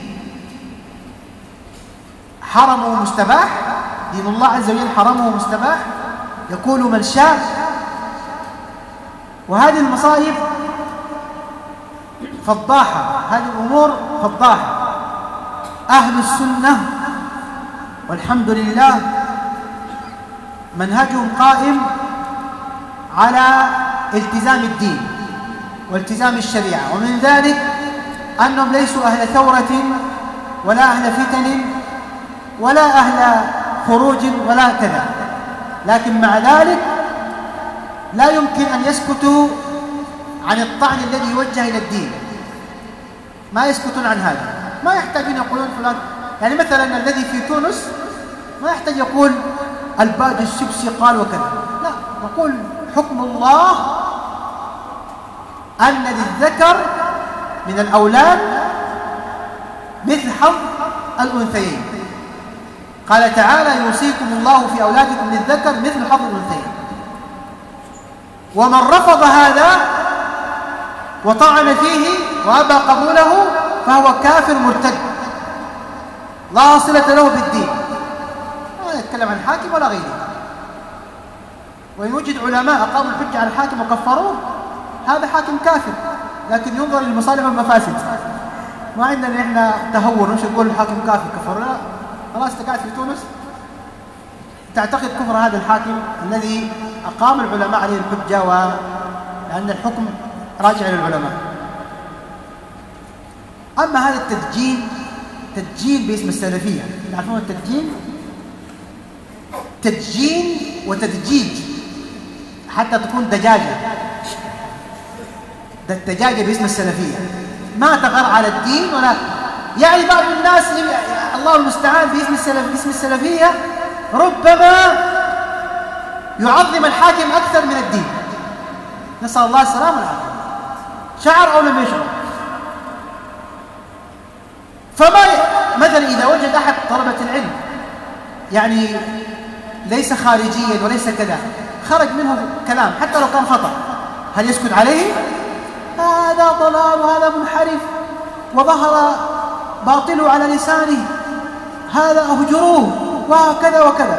حرمه مستباح، دين الله عز وجل حرمه مستباح يقول من شاء. وهذه المصائب فضاحة، هذه الأمور فضاحة. أهل السنة والحمد لله منهجهم قائم على التزام الدين والتزام الشريعة، ومن ذلك أنهم ليسوا أهل ثورة ولا أهل فتن ولا أهل خروج ولا كذا، لكن مع ذلك لا يمكن أن يسكتوا عن الطعن الذي يوجه إلى الدين، ما يسكتون عن هذا، ما يحتاجون يقولون فلان. يعني مثلا الذي في تونس ما يحتاج يقول البادي السبسي قال وكذا، لا، نقول حكم الله أن للذكر من الأولاد مثل حظ الأنثيين. قال تعالى يوصيكم الله في أولادكم للذكر مثل حظ الأنثيين. ومن رفض هذا وطعن فيه وأبى قبوله فهو كافر مرتد لا صلة له بالدين، لا يتكلم عن الحاكم ولا غيره. وإن وجد علماء أقاموا الحجة على الحاكم وكفروه هذا حاكم كافر، لكن ينظر للمصالح والمفاسد. ما عندنا إحنا تهور مش نقول الحاكم كافر كفر، لا، خلاص أنت قاعد في تونس تعتقد كفر هذا الحاكم الذي أقام العلماء عليه الحجة، وأن الحكم راجع للعلماء. أما هذا التدجين، تدجين باسم السلفية، تعرفون التدجين؟ تدجين وتدجيج حتى تكون دجاجة، الدجاجة باسم السلفية، ما تغر على الدين ولا يعني. بعض الناس الله المستعان باسم السلف باسم السلفية ربما يعظم الحاكم أكثر من الدين، نسأل الله السلامة والعافية، شعر أو لم يشعر. فما مثلا إذا وجد أحد طلبة العلم يعني ليس خارجيا وليس كذا، خرج منه كلام حتى لو كان خطأ، هل يسكت عليه؟ هذا ضلال وهذا منحرف وظهر باطله على لسانه، هذا أهجروه وكذا وكذا.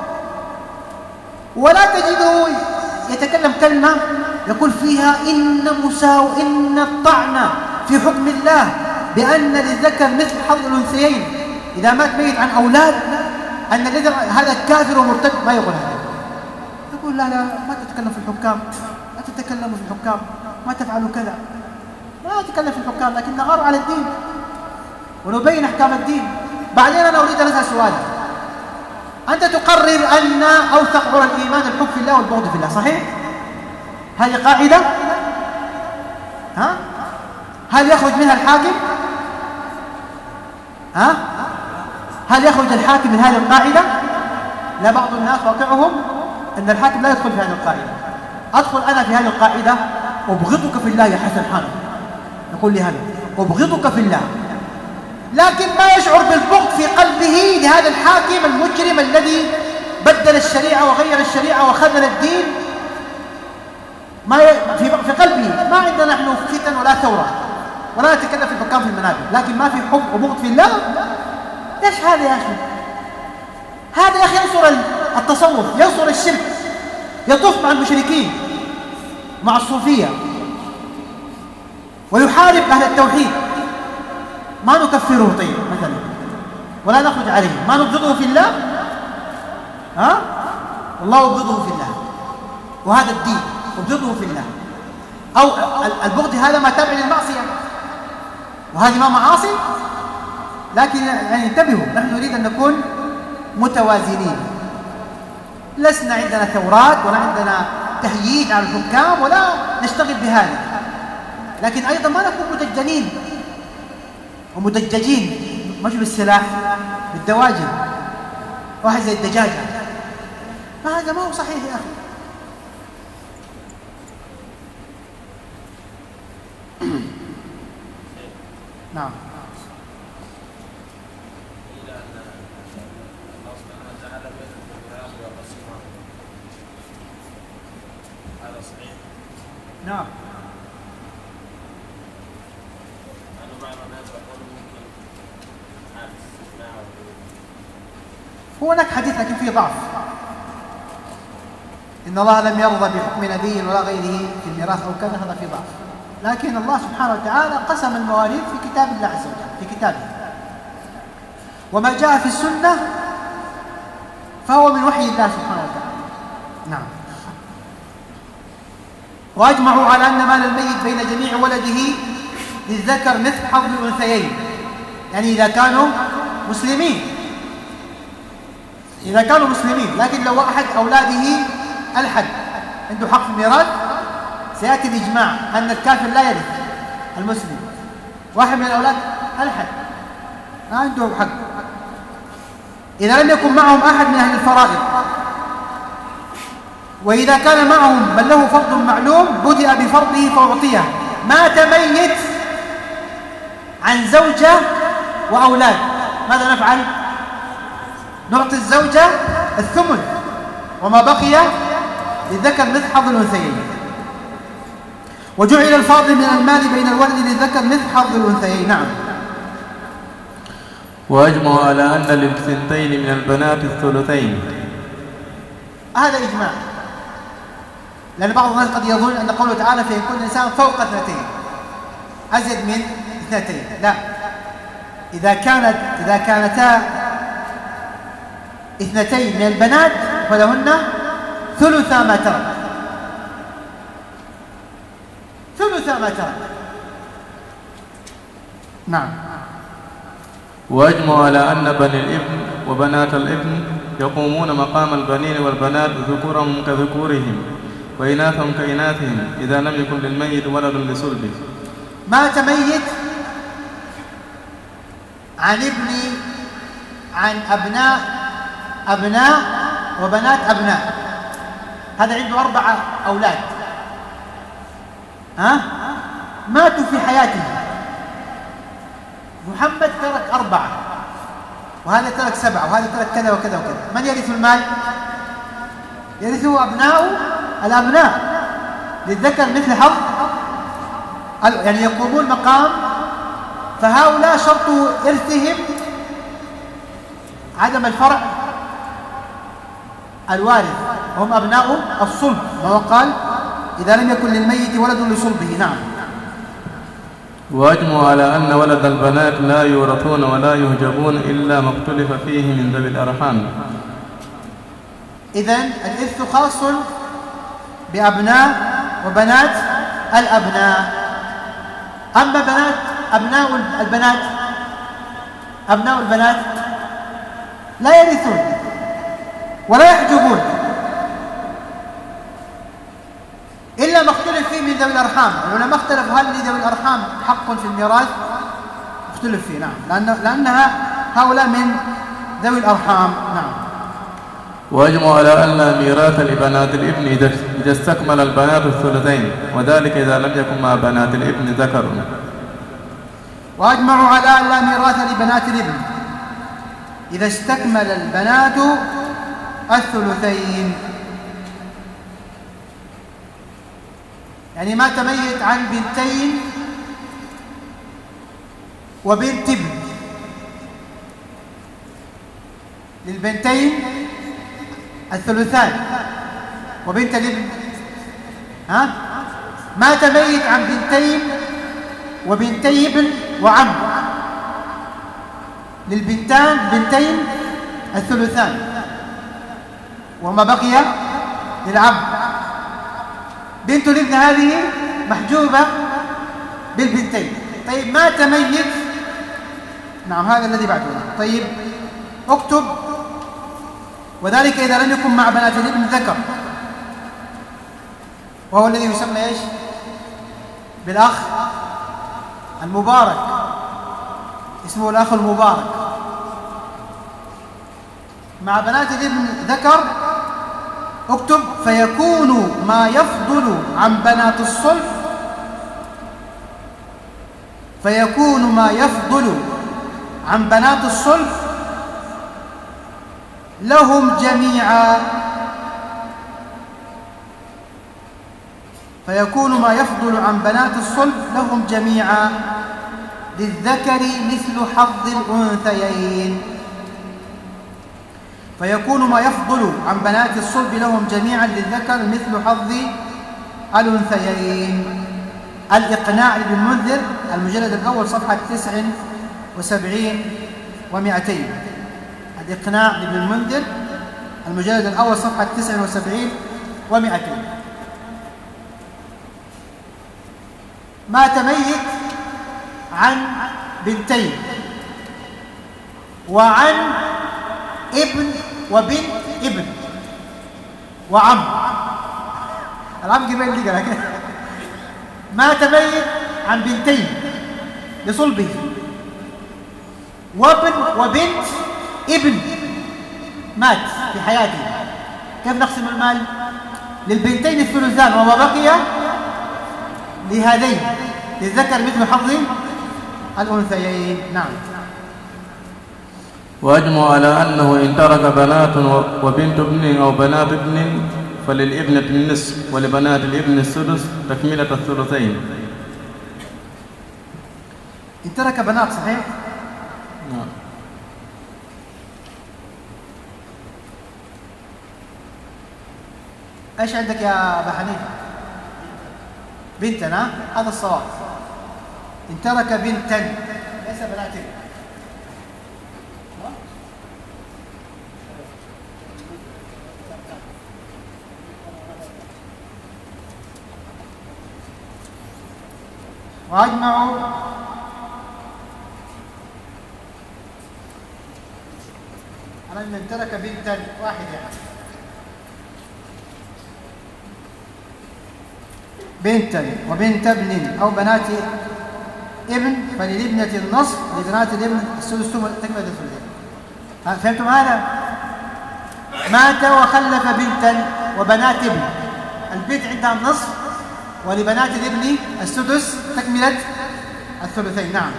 ولا تجده يتكلم كلمة يقول فيها إن مساو إن الطعن في حكم الله بأن للذكر مثل حظ الأنثيين إذا مات ميت عن أولاد أن الذي هذا كافر ومرتد، ما يقول هذا. يقول لا لا ما تتكلم في الحكام، ما تتكلموا في الحكام، ما تفعلوا كذا، ما تتكلم في الحكام، لكن نغار على الدين ونبين أحكام الدين. بعدين أنا أريد أن أسأل سؤالا، أنت تقرر أن أوثق عرى الإيمان الحب في الله والبغض في الله، صحيح؟ هذه قاعدة، ها؟ هل يخرج منها الحاكم؟ ها؟ هل يخرج الحاكم من هذه القاعدة؟ لا، بعض الناس واقعهم أن الحاكم لا يدخل في هذه القاعدة. أدخل أنا في هذه القاعدة أبغضك في الله يا حسن حامد، يقول لي هذا أبغضك في الله، لكن ما يشعر بالبغض في قلبه لهذا الحاكم المجرم الذي بدل الشريعة وغير الشريعة وخذل الدين. ما في في قلبه ما عندنا نحن فتن ولا ثورة ولا نتكلم في الحكام في المنابر، لكن ما في حب وبغض في الله. ايش هذا يا اخي؟ هذا يا اخي ينصر التصوف، ينصر الشرك، يطوف مع المشركين مع الصوفية ويحارب أهل التوحيد. ما نكفره طيب مثلا ولا نخرج عليه، ما نبغضه في الله، ها؟ والله يبغضه في الله، وهذا الدين يبغضه في الله. أو البغض هذا ما تابع للمعصية، وهذه ما معاصي، لكن يعني انتبهوا، نحن نريد أن نكون متوازنين، لسنا عندنا ثورات ولا عندنا تهييج على الحكام ولا نشتغل بهذا، لكن أيضا ما نكون مدجنين ومدججين، مش بالسلاح، بالدواجن، واحد زي الدجاجة. فهذا ما هو صحيح يا أخي. نعم. نعم. هو هناك حديث لكن فيه ضعف، إن الله لم يرضى بحكم نبي ولا غيره في الميراث أو كذا، هذا فيه ضعف. لكن الله سبحانه وتعالى قسم المواريث في كتاب الله عز وجل، في كتابه، وما جاء في السنة فهو من وحي الله سبحانه وتعالى. نعم. وأجمعوا على أن مال الميت بين جميع ولده للذكر مثل حظ الأنثيين، يعني إذا كانوا مسلمين، إذا كانوا مسلمين. لكن لو أحد أولاده ألحد عنده حق في الميراث. سيأتي الإجماع أن الكافر لا يرث المسلم، واحد من الأولاد ألحد ما عنده حق. إذا لم يكن معهم أحد من أهل الفرائض، وإذا كان معهم من له فرض معلوم بدأ بفرضه فأعطيه. مات ميت عن زوجة وأولاد، ماذا نفعل؟ نعطي الزوجة الثمن، وما بقي للذكر مثل حظ الأنثيين. وجعل الفاضل من المال بين الولد للذكر مثل حظ الأنثيين. نعم. وأجمعوا على أن للثنتين من البنات الثلثين. هذا إجماع، لأن بعض الناس قد يظن أن قوله تعالى فيكون الإنسان فوق اثنتين أزيد من اثنتين. لا، إذا كانت إذا كانتا اثنتين من البنات فلهن ثلثا ما ترك، ثلثا ما ترك. نعم. وأجمعوا على أن بني الابن وبنات الابن يقومون مقام البنين والبنات ذكورهم كذكورهم وإناثهم كإناثهم إذا لم يكن للميت ولد لصلبه. مات ميت عن ابن عن أبناء أبناء وبنات أبناء، هذا عنده أربعة أولاد، ها ماتوا في حياته. محمد ترك أربعة، وهذا ترك سبعة، وهذا ترك كذا وكذا وكذا. من يرث المال؟ يرثه أبناء الأبناء للذكر مثل حظ، يعني يقومون مقام. فهؤلاء شرط إرثهم عدم الفرع الوارث، هم أبناء الصلب، ما هو قال إذا لم يكن للميت ولد لصلبه. نعم. وأجمعوا على أن ولد البنات لا يورثون ولا يهجبون إلا ما اختلف فيه من ذوي الأرحام. إذن الإرث خاص بأبناء وبنات الأبناء. أما بنات أبناء البنات أبناء البنات لا يرثون ولا يحجبون إلا ما اختلف فيه من ذوي الأرحام. العلماء اختلفوا هل لذوي الأرحام حق في الميراث؟ اختلف فيه. نعم، لأن لأنها هؤلاء من ذوي الأرحام. نعم. وأجمعوا على أن ميراث لبنات الابن إذا استكمل البنات الثلثين، وذلك إذا لم يكن مع بنات الابن ذكر. وأجمعوا على أن لا ميراث لبنات الابن إذا استكمل البنات الثلثين. يعني مات ميت عن بنتين وبنت ابن، للبنتين الثلثان وبنت الابن. ها مات ميت عن بنتين وبنتي ابن وعم، للبنتان بنتين الثلثان وما بقي للعم. بنت الابن هذه محجوبة بالبنتين. طيب مات ميت، نعم هذا الذي بعده. طيب اكتب وذلك إذا لم يكن مع بنات الابن ذكر، وهو الذي يسمى ايش؟ بالأخ المبارك، اسمه الأخ المبارك. مع بنات الابن ذكر اكتب فيكون ما يفضل عن بنات الصلب فيكون ما يفضل عن بنات الصلب لهم جميعا فيكون ما يفضل عن بنات الصلب لهم جميعا للذكر مثل حظ الأنثيين. فيكون ما يفضل عن بنات الصلب لهم جميعا للذكر مثل حظ الأنثيين. الإقناع لابن المنذر المجلد الأول صفحة تسع وسبعين ومئتين. الإقناع لابن المنذر المجلد الأول صفحة تسع وسبعين ومئتين. مات ميت عن بنتين وعن ابن وبنت ابن وعم، العم قبل دي قال كده. مات ميت عن بنتين لصلبه وابن وبنت ابن مات في حياته، كيف نقسم المال؟ للبنتين الثلثان وما بقي لهذين للذكر مثل حظ الأنثيين. نعم. وأجمع على أنه إن ترك بنات وبنت ابن أو بنات ابن فللابنة النصف ولبنات الابن السدس تكملة الثلثين. إن ترك بنات صحيح؟ نعم. ايش عندك يا ابا حنيفه؟ بنتا، هذا الصواب. ان ترك بنتا ليس بناتين. واجمعوا على ان ترك بنتا واحد يعني بنتا وبنت ابن أو بنات ابن فللابنة النصف ولبنات الابن السدس تكملة الثلثين. فهمتم هذا؟ مات وخلف بنتا وبنات ابن، البنت عندها النصف ولبنات الابن السدس تكملة الثلثين. نعم.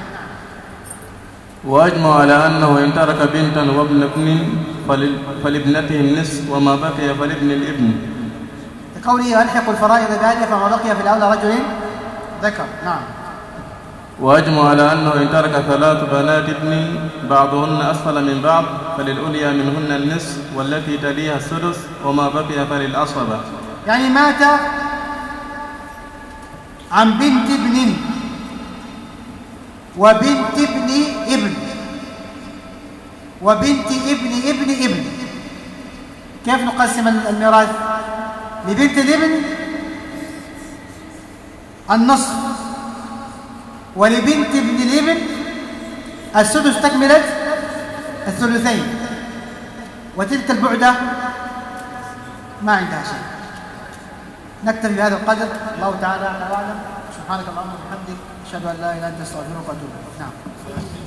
وأجمع على أنه إن ترك بنتا وابن ابن فلابنته النصف وما بقي فلابن الابن، قوله ألحق الفرائض ذلك فما بقي في الأولى رجل ذكر. نعم. وأجمع على أنه إن ترك ثلاث بنات ابن بعضهن أسفل من بعض فللأولياء منهن النصف والتي تليها السدس وما بقي فللأصبة. يعني مات عن بنت ابن وبنت ابن ابن وبنت ابن ابن ابن، كيف نقسم الميراث؟ لبنت الابن النصف ولبنت ابن الابن السدس تكملة الثلثين، وتلك البعدة ما عندها شيء. نكتفي بهذا القدر. الله تعالى أعلم وأعلم. سبحانك اللهم وبحمدك أشهد أن لا إله إلا أنت أستغفرك وأتوب إليك. نعم.